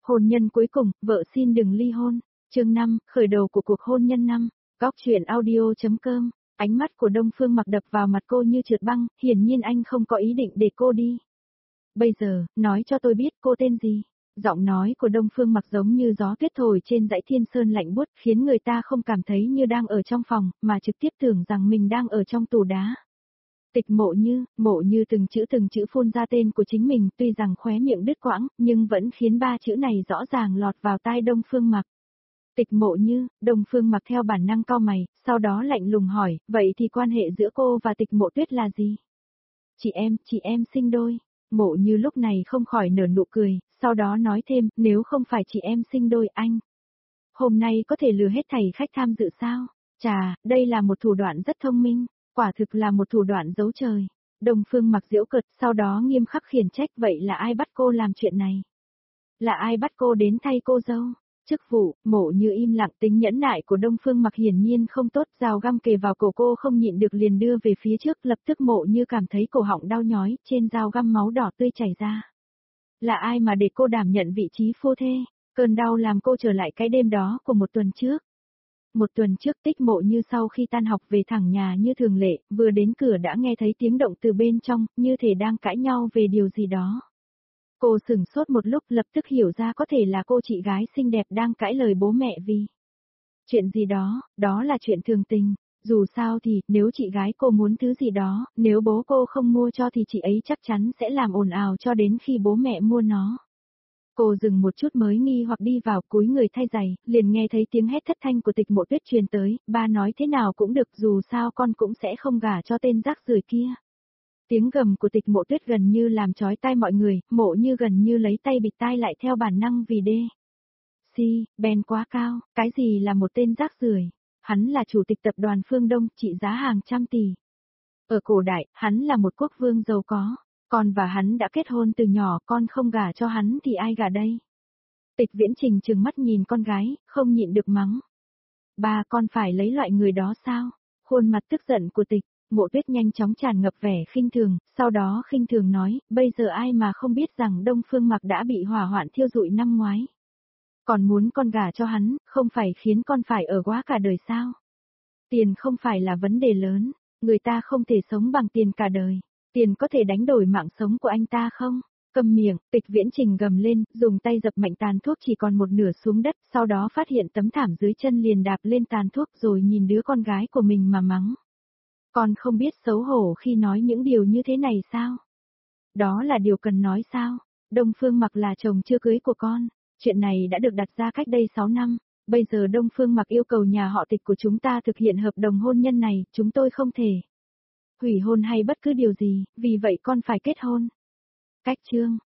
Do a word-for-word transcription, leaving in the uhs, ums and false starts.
Hôn nhân cuối cùng, vợ xin đừng ly hôn. Chương năm, khởi đầu của cuộc hôn nhân năm. Góc truyện audio.com. Ánh mắt của Đông Phương Mặc đập vào mặt cô như trượt băng, hiển nhiên anh không có ý định để cô đi. Bây giờ, nói cho tôi biết cô tên gì. Giọng nói của Đông Phương Mặc giống như gió tuyết thổi trên dãy thiên sơn lạnh buốt, khiến người ta không cảm thấy như đang ở trong phòng, mà trực tiếp tưởng rằng mình đang ở trong tù đá. Tịch Mộ Như, Mộ Như từng chữ từng chữ phun ra tên của chính mình, tuy rằng khóe miệng đứt quãng, nhưng vẫn khiến ba chữ này rõ ràng lọt vào tai Đông Phương Mặc. Tịch Mộ Như, Đông Phương Mặc theo bản năng cau mày, sau đó lạnh lùng hỏi, vậy thì quan hệ giữa cô và Tịch Mộ Tuyết là gì? Chị em, chị em sinh đôi. Mộ Như lúc này không khỏi nở nụ cười, sau đó nói thêm, nếu không phải chị em sinh đôi anh. Hôm nay có thể lừa hết thầy khách tham dự sao? Chà, đây là một thủ đoạn rất thông minh, quả thực là một thủ đoạn giấu trời. Đông Phương Mặc giễu cợt, sau đó nghiêm khắc khiển trách, vậy là ai bắt cô làm chuyện này? Là ai bắt cô đến thay cô dâu? Chức vụ, Mộ Như im lặng, tính nhẫn nại của Đông Phương Mặc hiển nhiên không tốt, dao găm kề vào cổ cô không nhịn được liền đưa về phía trước, lập tức Mộ Như cảm thấy cổ họng đau nhói, trên dao găm máu đỏ tươi chảy ra. Là ai mà để cô đảm nhận vị trí phu thê? Cơn đau làm cô trở lại cái đêm đó của một tuần trước. Một tuần trước Tích Mộ Như sau khi tan học về thẳng nhà như thường lệ, vừa đến cửa đã nghe thấy tiếng động từ bên trong, như thể đang cãi nhau về điều gì đó. Cô sửng sốt một lúc, lập tức hiểu ra có thể là cô chị gái xinh đẹp đang cãi lời bố mẹ vì chuyện gì đó, đó là chuyện thường tình. Dù sao thì, nếu chị gái cô muốn thứ gì đó, nếu bố cô không mua cho thì chị ấy chắc chắn sẽ làm ồn ào cho đến khi bố mẹ mua nó. Cô dừng một chút mới nghi hoặc đi vào, cúi người thay giày, liền nghe thấy tiếng hét thất thanh của Tịch Mộ Tuyết truyền tới, ba nói thế nào cũng được, dù sao con cũng sẽ không gả cho tên rác rưởi kia. Tiếng gầm của Tịch Mộ Tuyết gần như làm chói tai mọi người, Mộ Như gần như lấy tay bịt tai lại theo bản năng vì đê. Si, Ben quá cao, cái gì là một tên rác rưởi? Hắn là chủ tịch tập đoàn Phương Đông, trị giá hàng trăm tỷ. Ở cổ đại, hắn là một quốc vương giàu có, con và hắn đã kết hôn từ nhỏ, con không gả cho hắn thì ai gả đây? Tịch Viễn Trình trừng mắt nhìn con gái, không nhịn được mắng. Ba, con phải lấy loại người đó sao? Khuôn mặt tức giận của Tịch Mộ Tuyết nhanh chóng tràn ngập vẻ khinh thường, sau đó khinh thường nói, bây giờ ai mà không biết rằng Đông Phương Mặc đã bị hỏa hoạn thiêu rụi năm ngoái. Còn muốn con gả cho hắn, không phải khiến con phải ở quá cả đời sao? Tiền không phải là vấn đề lớn, người ta không thể sống bằng tiền cả đời. Tiền có thể đánh đổi mạng sống của anh ta không? Câm miệng, Tịch Viễn Trình gầm lên, dùng tay dập mạnh tàn thuốc chỉ còn một nửa xuống đất, sau đó phát hiện tấm thảm dưới chân liền đạp lên tàn thuốc rồi nhìn đứa con gái của mình mà mắng. Con không biết xấu hổ khi nói những điều như thế này sao? Đó là điều cần nói sao? Đông Phương Mặc là chồng chưa cưới của con. Chuyện này đã được đặt ra cách đây sáu năm. Bây giờ Đông Phương Mặc yêu cầu nhà họ Tịch của chúng ta thực hiện hợp đồng hôn nhân này, chúng tôi không thể hủy hôn hay bất cứ điều gì, vì vậy con phải kết hôn. Cách chương